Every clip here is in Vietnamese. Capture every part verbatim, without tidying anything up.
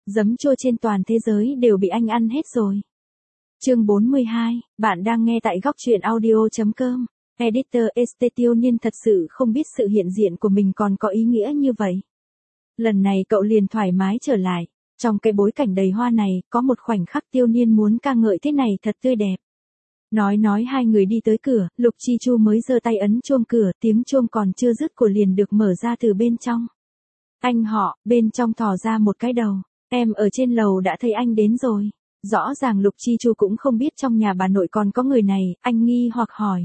giấm chua trên toàn thế giới đều bị anh ăn hết rồi. Chương bốn mươi hai, bạn đang nghe tại góc truyện audio chấm com. Editor ét tê Tiêu Niên thật sự không biết sự hiện diện của mình còn có ý nghĩa như vậy. Lần này cậu liền thoải mái trở lại. Trong cái bối cảnh đầy hoa này, có một khoảnh khắc Tiêu Niên muốn ca ngợi thế này thật tươi đẹp. Nói nói hai người đi tới cửa, Lục Chi Chu mới giơ tay ấn chuông cửa, tiếng chuông còn chưa dứt của liền được mở ra từ bên trong. Anh họ, bên trong thò ra một cái đầu, em ở trên lầu đã thấy anh đến rồi. Rõ ràng Lục Chi Chu cũng không biết trong nhà bà nội còn có người này, anh nghi hoặc hỏi.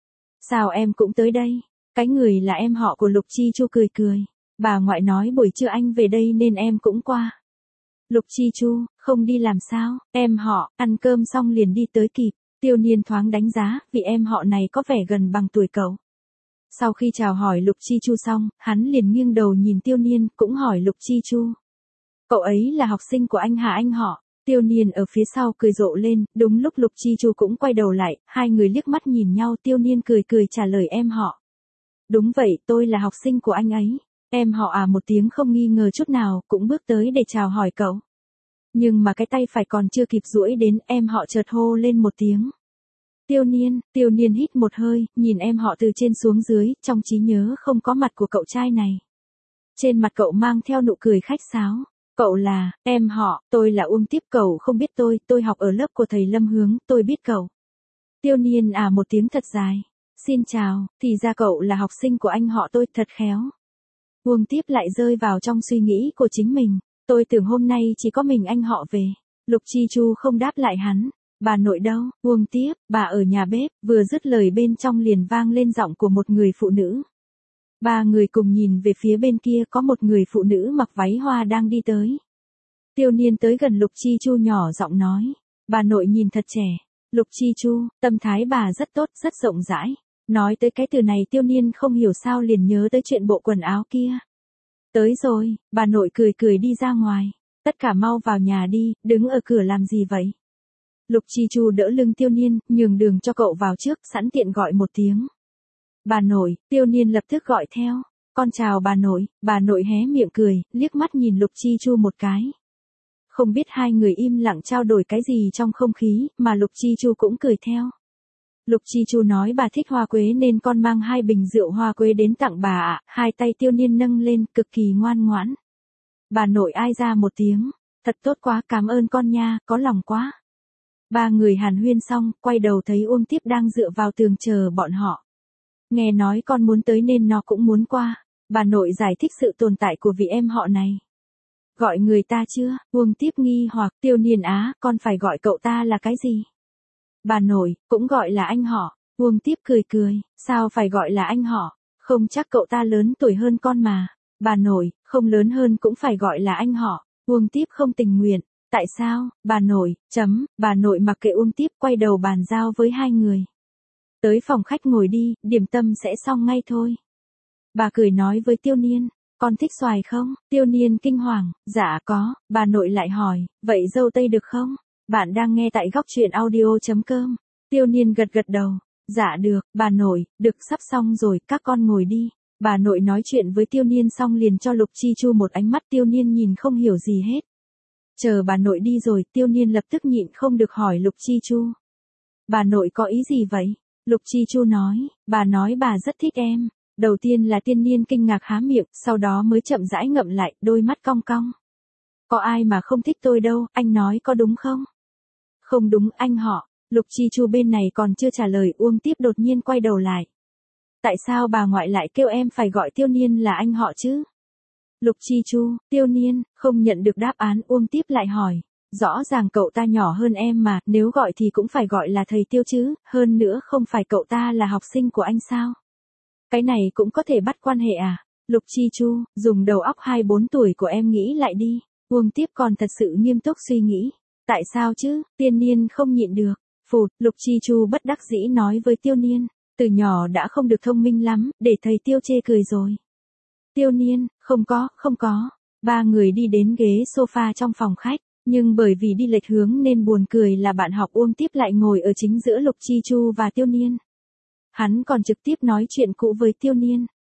Sao em cũng tới đây? Cái người là em họ của Lục Chi Chu cười cười. Bà ngoại nói buổi trưa anh về đây nên em cũng qua. Lục Chi Chu, không đi làm sao? Em họ, ăn cơm xong liền đi tới kịp. Tiêu Niên thoáng đánh giá, vì em họ này có vẻ gần bằng tuổi cậu. Sau khi chào hỏi Lục Chi Chu xong, hắn liền nghiêng đầu nhìn Tiêu Niên, cũng hỏi Lục Chi Chu. Cậu ấy là học sinh của anh hả anh họ? Tiêu Niên ở phía sau cười rộ lên, đúng lúc Lục Chi Chu cũng quay đầu lại, hai người liếc mắt nhìn nhau, Tiêu Niên cười cười trả lời em họ. Đúng vậy, tôi là học sinh của anh ấy. Em họ à một tiếng không nghi ngờ chút nào, cũng bước tới để chào hỏi cậu. Nhưng mà cái tay phải còn chưa kịp duỗi đến, em họ chợt hô lên một tiếng. Tiêu Niên, Tiêu Niên hít một hơi, nhìn em họ từ trên xuống dưới, trong trí nhớ không có mặt của cậu trai này. Trên mặt cậu mang theo nụ cười khách sáo. Cậu là, em họ, tôi là Uông Tiếp, cậu không biết tôi, tôi học ở lớp của thầy Lâm Hướng, tôi biết cậu. Tiêu Niên à một tiếng thật dài. Xin chào, thì ra cậu là học sinh của anh họ tôi, thật khéo. Uông Tiếp lại rơi vào trong suy nghĩ của chính mình. Tôi tưởng hôm nay chỉ có mình anh họ về. Lục Chi Chu không đáp lại hắn. Bà nội đâu? Uông Tiếp, bà ở nhà bếp. Vừa dứt lời bên trong liền vang lên giọng của một người phụ nữ. Ba người cùng nhìn về phía bên kia, có một người phụ nữ mặc váy hoa đang đi tới. Tiêu Niên tới gần Lục Chi Chu nhỏ giọng nói. Bà nội nhìn thật trẻ. Lục Chi Chu, tâm thái bà rất tốt, rất rộng rãi. Nói tới cái từ này Tiêu Niên không hiểu sao liền nhớ tới chuyện bộ quần áo kia. Tới rồi, bà nội cười cười đi ra ngoài. Tất cả mau vào nhà đi, đứng ở cửa làm gì vậy? Lục Chi Chu đỡ lưng Tiêu Niên, nhường đường cho cậu vào trước, sẵn tiện gọi một tiếng. Bà nội, Tiêu Niên lập tức gọi theo. Con chào bà nội, bà nội hé miệng cười, liếc mắt nhìn Lục Chi Chu một cái. Không biết hai người im lặng trao đổi cái gì trong không khí, mà Lục Chi Chu cũng cười theo. Lục Chi Chu nói bà thích hoa quế nên con mang hai bình rượu hoa quế đến tặng bà ạ. Hai tay Tiêu Niên nâng lên, cực kỳ ngoan ngoãn. Bà nội ai ra một tiếng. Thật tốt quá, cảm ơn con nha, có lòng quá. Ba người hàn huyên xong, quay đầu thấy Uông Tiếp đang dựa vào tường chờ bọn họ. Nghe nói con muốn tới nên nó cũng muốn qua. Bà nội giải thích sự tồn tại của vị em họ này. Gọi người ta chưa? Uông Tiếp nghi hoặc. Tiêu Niên á, con phải gọi cậu ta là cái gì? Bà nội, cũng gọi là anh họ. Uông Tiếp cười cười, sao phải gọi là anh họ? Không chắc cậu ta lớn tuổi hơn con mà. Bà nội, không lớn hơn cũng phải gọi là anh họ. Uông Tiếp không tình nguyện. Tại sao? Bà nội, chấm, bà nội mặc kệ Uông Tiếp, quay đầu bàn giao với hai người. Tới phòng khách ngồi đi, điểm tâm sẽ xong ngay thôi. Bà cười nói với Tiêu Niên, con thích xoài không? Tiêu Niên kinh hoàng, dạ có. Bà nội lại hỏi, vậy dâu tây được không? Bạn đang nghe tại góc truyện audio chấm com. Tiêu Niên gật gật đầu, dạ được. Bà nội, được, sắp xong rồi, các con ngồi đi. Bà nội nói chuyện với Tiêu Niên xong liền cho Lục Chi Chu một ánh mắt. Tiêu Niên nhìn không hiểu gì hết. Chờ bà nội đi rồi, Tiêu Niên lập tức nhịn không được hỏi Lục Chi Chu. Bà nội có ý gì vậy? Lục Chi Chu nói, bà nói bà rất thích em. Đầu tiên là Tiêu Niên kinh ngạc há miệng, sau đó mới chậm rãi ngậm lại, đôi mắt cong cong. Có ai mà không thích tôi đâu, anh nói có đúng không? Không đúng anh họ. Lục Chi Chu bên này còn chưa trả lời, Uông Tiếp đột nhiên quay đầu lại. Tại sao bà ngoại lại kêu em phải gọi Tiêu Niên là anh họ chứ? Lục Chi Chu, Tiêu Niên, không nhận được đáp án, Uông Tiếp lại hỏi. Rõ ràng cậu ta nhỏ hơn em mà, nếu gọi thì cũng phải gọi là thầy Tiêu chứ, hơn nữa không phải cậu ta là học sinh của anh sao? Cái này cũng có thể bắt quan hệ à? Lục Chi Chu, dùng đầu óc hai bốn tuổi của em nghĩ lại đi. Uông Tiếp còn thật sự nghiêm túc suy nghĩ. Tại sao chứ? Tiêu Niên không nhịn được. Phụt, Lục Chi Chu bất đắc dĩ nói với Tiêu Niên. Từ nhỏ đã không được thông minh lắm, để thầy Tiêu chê cười rồi. Tiêu Niên, không có, không có. Ba người đi đến ghế sofa trong phòng khách. Nhưng bởi vì đi lệch hướng nên buồn cười là bạn học Uông Tiếp lại ngồi ở chính giữa Lục Chi Chu và Tiêu Niên. Hắn còn trực tiếp nói chuyện cũ với Tiêu Niên.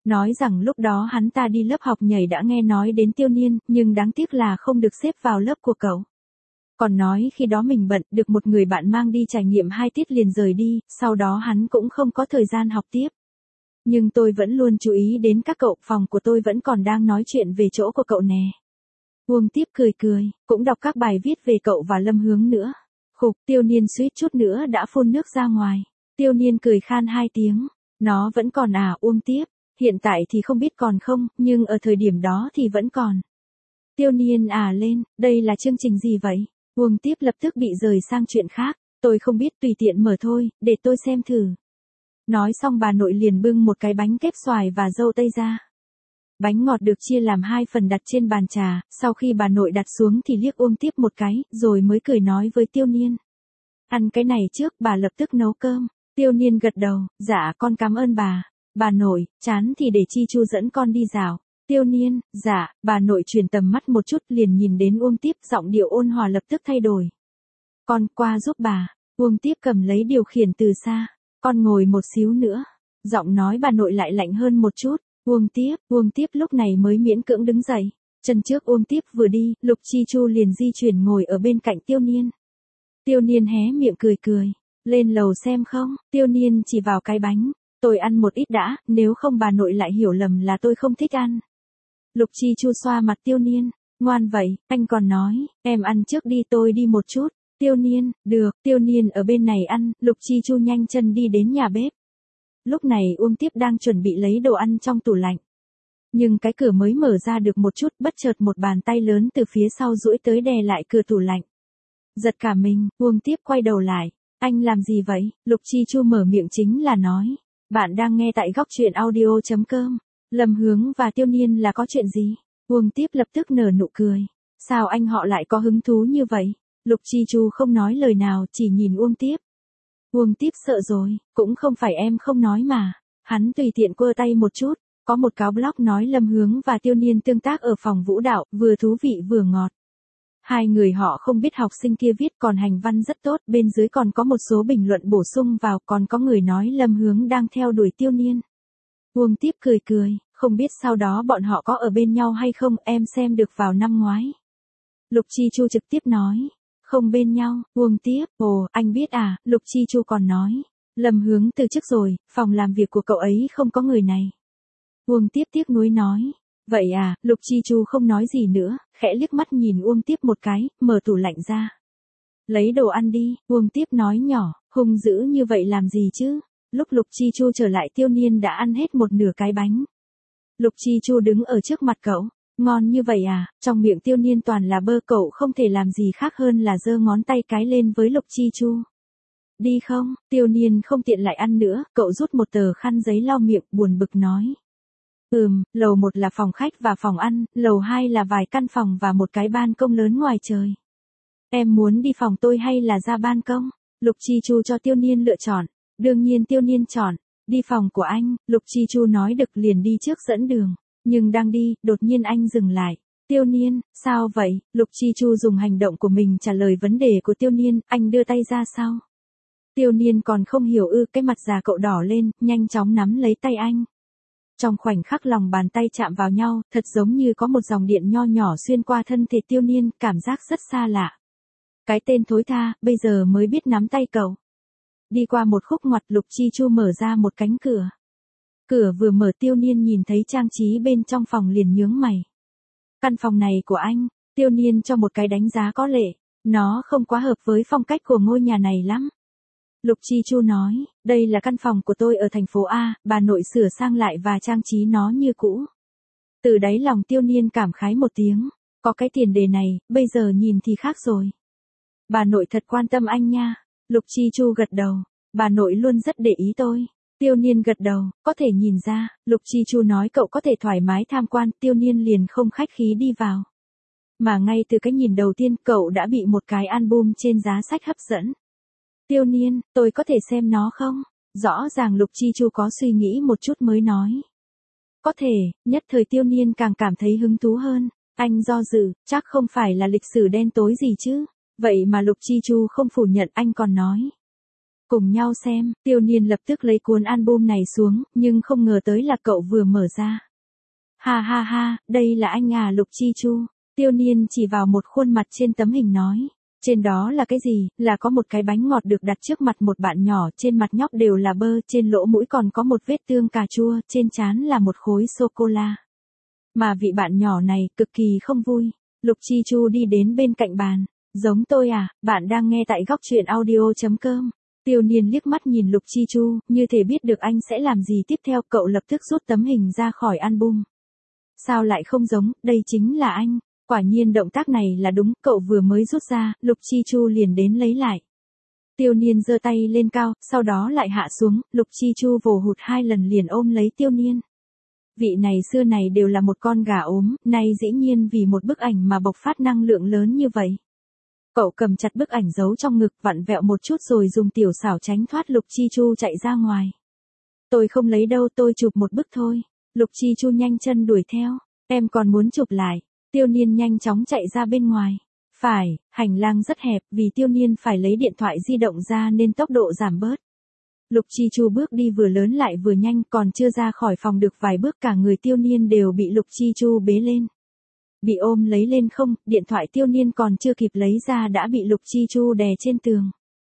Nói rằng lúc đó hắn ta đi lớp học nhảy đã nghe nói đến Tiêu Niên, nhưng đáng tiếc là không được xếp vào lớp của cậu. Còn nói khi đó mình bận, được một người bạn mang đi trải nghiệm hai tiết liền rời đi, sau đó hắn cũng không có thời gian học tiếp. Nhưng tôi vẫn luôn chú ý đến các cậu, phòng của tôi vẫn còn đang nói chuyện về chỗ của cậu nè. Uông Tiếp cười cười, cũng đọc các bài viết về cậu và Lâm Hướng nữa. Khục, Tiêu Niên suýt chút nữa đã phun nước ra ngoài. Tiêu Niên cười khan hai tiếng. Nó vẫn còn à, Uông Tiếp. Hiện tại thì không biết còn không, nhưng ở thời điểm đó thì vẫn còn. Tiêu Niên à lên, đây là chương trình gì vậy? Uông Tiếp lập tức bị rời sang chuyện khác. Tôi không biết, tùy tiện mở thôi, để tôi xem thử. Nói xong bà nội liền bưng một cái bánh kép xoài và dâu tây ra. Bánh ngọt được chia làm hai phần đặt trên bàn trà, sau khi bà nội đặt xuống thì liếc Uông Tiếp một cái, rồi mới cười nói với Tiêu Niên. Ăn cái này trước, bà lập tức nấu cơm. Tiêu Niên gật đầu, dạ con cảm ơn bà. Bà nội, chán thì để Chi Chu dẫn con đi dạo. Tiêu Niên, dạ, bà nội chuyển tầm mắt một chút liền nhìn đến Uông Tiếp, giọng điệu ôn hòa lập tức thay đổi. Con qua giúp bà. Uông Tiếp cầm lấy điều khiển từ xa. Con ngồi một xíu nữa. Giọng nói bà nội lại lạnh hơn một chút. Uông Tiếp, Uông Tiếp lúc này mới miễn cưỡng đứng dậy. Chân trước Uông Tiếp vừa đi, Lục Chi Chu liền di chuyển ngồi ở bên cạnh Tiêu Niên. Tiêu Niên hé miệng cười cười. Lên lầu xem không? Tiêu Niên chỉ vào cái bánh. Tôi ăn một ít đã, nếu không bà nội lại hiểu lầm là tôi không thích ăn. Lục Chi Chu xoa mặt Tiêu Niên. Ngoan vậy, anh còn nói, em ăn trước đi tôi đi một chút. Tiêu Niên, được, Tiêu Niên ở bên này ăn, Lục Chi Chu nhanh chân đi đến nhà bếp. Lúc này Uông Tiếp đang chuẩn bị lấy đồ ăn trong tủ lạnh. Nhưng cái cửa mới mở ra được một chút, bất chợt một bàn tay lớn từ phía sau duỗi tới đè lại cửa tủ lạnh. Giật cả mình, Uông Tiếp quay đầu lại. Anh làm gì vậy? Lục Chi Chu mở miệng chính là nói. Bạn đang nghe tại góc truyện audio chấm com. Lâm Hướng và Tiêu Niên là có chuyện gì? Uông Tiếp lập tức nở nụ cười. Sao anh họ lại có hứng thú như vậy? Lục Chi Chu không nói lời nào, chỉ nhìn Uông Tiếp. Uông Tiếp sợ rồi, cũng không phải em không nói mà. Hắn tùy tiện quơ tay một chút, có một cáo blog nói Lâm Hướng và Tiêu Niên tương tác ở phòng vũ đạo, vừa thú vị vừa ngọt. Hai người họ không biết học sinh kia viết còn hành văn rất tốt, bên dưới còn có một số bình luận bổ sung vào, còn có người nói Lâm Hướng đang theo đuổi Tiêu Niên. Uông Tiếp cười cười, không biết sau đó bọn họ có ở bên nhau hay không, em xem được vào năm ngoái. Lục Chi Chu trực tiếp nói. Không bên nhau, Uông Tiếp, ồ, anh biết à, Lục Chi Chu còn nói. Lâm Hướng từ chức rồi, phòng làm việc của cậu ấy không có người này. Uông Tiếp tiếc nuối nói. Vậy à, Lục Chi Chu không nói gì nữa, khẽ liếc mắt nhìn Uông Tiếp một cái, mở tủ lạnh ra. Lấy đồ ăn đi, Uông Tiếp nói nhỏ, hung dữ như vậy làm gì chứ? Lúc Lục Chi Chu trở lại Tiêu Niên đã ăn hết một nửa cái bánh. Lục Chi Chu đứng ở trước mặt cậu. Ngon như vậy à, trong miệng Tiêu Niên toàn là bơ, cậu không thể làm gì khác hơn là giơ ngón tay cái lên với Lục Chi Chu. Đi không? Tiêu Niên không tiện lại ăn nữa, cậu rút một tờ khăn giấy lau miệng, buồn bực nói. Ừm, lầu một là phòng khách và phòng ăn, lầu hai là vài căn phòng và một cái ban công lớn ngoài trời. Em muốn đi phòng tôi hay là ra ban công? Lục Chi Chu cho Tiêu Niên lựa chọn. Đương nhiên Tiêu Niên chọn. Đi phòng của anh, Lục Chi Chu nói được liền đi trước dẫn đường. Nhưng đang đi, đột nhiên anh dừng lại. Tiêu Niên, sao vậy? Lục Chi Chu dùng hành động của mình trả lời vấn đề của Tiêu Niên, anh đưa tay ra sau. Tiêu Niên còn không hiểu ư, cái mặt già cậu đỏ lên, nhanh chóng nắm lấy tay anh. Trong khoảnh khắc lòng bàn tay chạm vào nhau, thật giống như có một dòng điện nho nhỏ xuyên qua thân thể Tiêu Niên, cảm giác rất xa lạ. Cái tên thối tha, bây giờ mới biết nắm tay cậu. Đi qua một khúc ngoặt, Lục Chi Chu mở ra một cánh cửa. Cửa vừa mở, Tiêu Niên nhìn thấy trang trí bên trong phòng liền nhướng mày. Căn phòng này của anh, Tiêu Niên cho một cái đánh giá có lệ. Nó không quá hợp với phong cách của ngôi nhà này lắm. Lục Chi Chu nói, đây là căn phòng của tôi ở thành phố A, bà nội sửa sang lại và trang trí nó như cũ. Từ đáy lòng Tiêu Niên cảm khái một tiếng, có cái tiền đề này, bây giờ nhìn thì khác rồi. Bà nội thật quan tâm anh nha. Lục Chi Chu gật đầu, bà nội luôn rất để ý tôi. Tiêu Niên gật đầu, có thể nhìn ra, Lục Chi Chu nói cậu có thể thoải mái tham quan, Tiêu Niên liền không khách khí đi vào. Mà ngay từ cái nhìn đầu tiên cậu đã bị một cái album trên giá sách hấp dẫn. Tiêu Niên, tôi có thể xem nó không? Rõ ràng Lục Chi Chu có suy nghĩ một chút mới nói. Có thể, nhất thời Tiêu Niên càng cảm thấy hứng thú hơn. Anh do dự, chắc không phải là lịch sử đen tối gì chứ. Vậy mà Lục Chi Chu không phủ nhận, anh còn nói. Cùng nhau xem, Tiêu Niên lập tức lấy cuốn album này xuống, nhưng không ngờ tới là cậu vừa mở ra. Ha ha ha, đây là anh à Lục Chi Chu. Tiêu Niên chỉ vào một khuôn mặt trên tấm hình nói. Trên đó là cái gì? Là có một cái bánh ngọt được đặt trước mặt một bạn nhỏ, trên mặt nhóc đều là bơ, trên lỗ mũi còn có một vết tương cà chua, trên trán là một khối sô-cô-la. Mà vị bạn nhỏ này cực kỳ không vui. Lục Chi Chu đi đến bên cạnh bàn. Giống tôi à, bạn đang nghe tại góc truyện audio chấm com. Tiêu Niên liếc mắt nhìn Lục Chi Chu, như thể biết được anh sẽ làm gì tiếp theo, cậu lập tức rút tấm hình ra khỏi album. Sao lại không giống, đây chính là anh. Quả nhiên động tác này là đúng, cậu vừa mới rút ra, Lục Chi Chu liền đến lấy lại. Tiêu Niên giơ tay lên cao, sau đó lại hạ xuống, Lục Chi Chu vồ hụt hai lần liền ôm lấy Tiêu Niên. Vị này xưa này đều là một con gà ốm, nay dĩ nhiên vì một bức ảnh mà bộc phát năng lượng lớn như vậy. Cậu cầm chặt bức ảnh giấu trong ngực, vặn vẹo một chút rồi dùng tiểu xảo tránh thoát Lục Chi Chu chạy ra ngoài. Tôi không lấy đâu, tôi chụp một bức thôi. Lục Chi Chu nhanh chân đuổi theo. Em còn muốn chụp lại. Tiêu Niên nhanh chóng chạy ra bên ngoài. Phải, hành lang rất hẹp, vì Tiêu Niên phải lấy điện thoại di động ra nên tốc độ giảm bớt. Lục Chi Chu bước đi vừa lớn lại vừa nhanh, còn chưa ra khỏi phòng được vài bước cả người Tiêu Niên đều bị Lục Chi Chu bế lên. Bị ôm lấy lên không, điện thoại Tiêu Niên còn chưa kịp lấy ra đã bị Lục Chi Chu đè trên tường.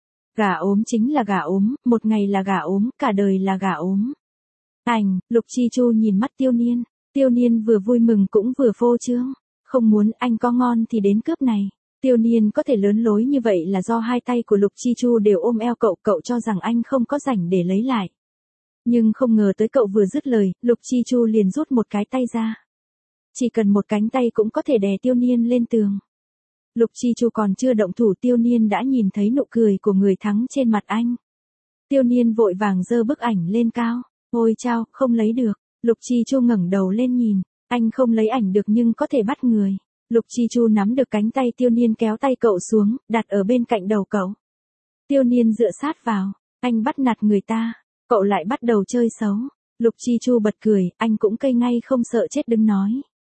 Gà ốm chính là gà ốm, một ngày là gà ốm, cả đời là gà ốm. Ảnh, Lục Chi Chu nhìn mắt Tiêu Niên. Tiêu Niên vừa vui mừng cũng vừa phô trương. Không muốn, anh có ngon thì đến cướp này. Tiêu Niên có thể lớn lối như vậy là do hai tay của Lục Chi Chu đều ôm eo cậu, cậu cho rằng anh không có rảnh để lấy lại. Nhưng không ngờ tới cậu vừa dứt lời, Lục Chi Chu liền rút một cái tay ra. Chỉ cần một cánh tay cũng có thể đè Tiêu Niên lên tường. Lục Chi Chu còn chưa động thủ, Tiêu Niên đã nhìn thấy nụ cười của người thắng trên mặt anh. Tiêu Niên vội vàng giơ bức ảnh lên cao. Ôi chao, không lấy được. Lục Chi Chu ngẩng đầu lên nhìn. Anh không lấy ảnh được nhưng có thể bắt người. Lục Chi Chu nắm được cánh tay Tiêu Niên kéo tay cậu xuống, đặt ở bên cạnh đầu cậu. Tiêu Niên dựa sát vào. Anh bắt nạt người ta. Cậu lại bắt đầu chơi xấu. Lục Chi Chu bật cười, anh cũng cây ngay không sợ chết đứng nói.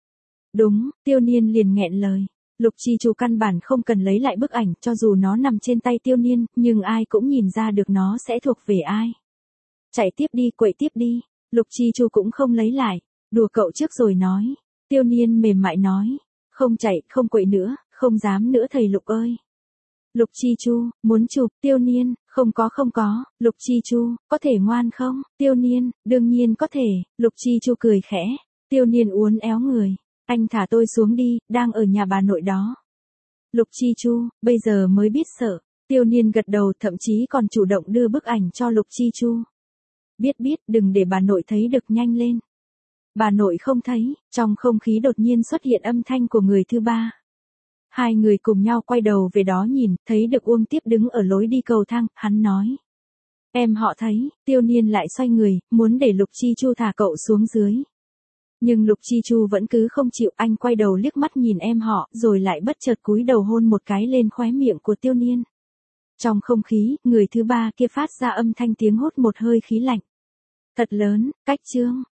Đúng, Tiêu Niên liền nghẹn lời. Lục Chi Chu căn bản không cần lấy lại bức ảnh, cho dù nó nằm trên tay Tiêu Niên, nhưng ai cũng nhìn ra được nó sẽ thuộc về ai. Chạy tiếp đi, quậy tiếp đi. Lục Chi Chu cũng không lấy lại. Đùa cậu trước rồi nói. Tiêu Niên mềm mại nói. Không chạy, không quậy nữa, không dám nữa thầy Lục ơi. Lục Chi Chu, muốn chụp, Tiêu Niên, không có không có. Lục Chi Chu, có thể ngoan không? Tiêu Niên, đương nhiên có thể. Lục Chi Chu cười khẽ. Tiêu Niên uốn éo người. Anh thả tôi xuống đi, đang ở nhà bà nội đó. Lục Chi Chu, bây giờ mới biết sợ. Tiêu Niên gật đầu, thậm chí còn chủ động đưa bức ảnh cho Lục Chi Chu. Biết biết, đừng để bà nội thấy được, nhanh lên. Bà nội không thấy, trong không khí đột nhiên xuất hiện âm thanh của người thứ ba. Hai người cùng nhau quay đầu về đó nhìn, thấy được Uông Tiếp đứng ở lối đi cầu thang, hắn nói. Em họ thấy, Tiêu Niên lại xoay người, muốn để Lục Chi Chu thả cậu xuống dưới. Nhưng Lục Chi Chu vẫn cứ không chịu, anh quay đầu liếc mắt nhìn em họ, rồi lại bất chợt cúi đầu hôn một cái lên khóe miệng của Tiêu Niên. Trong không khí, người thứ ba kia phát ra âm thanh tiếng hốt một hơi khí lạnh. Thật lớn, cách trương.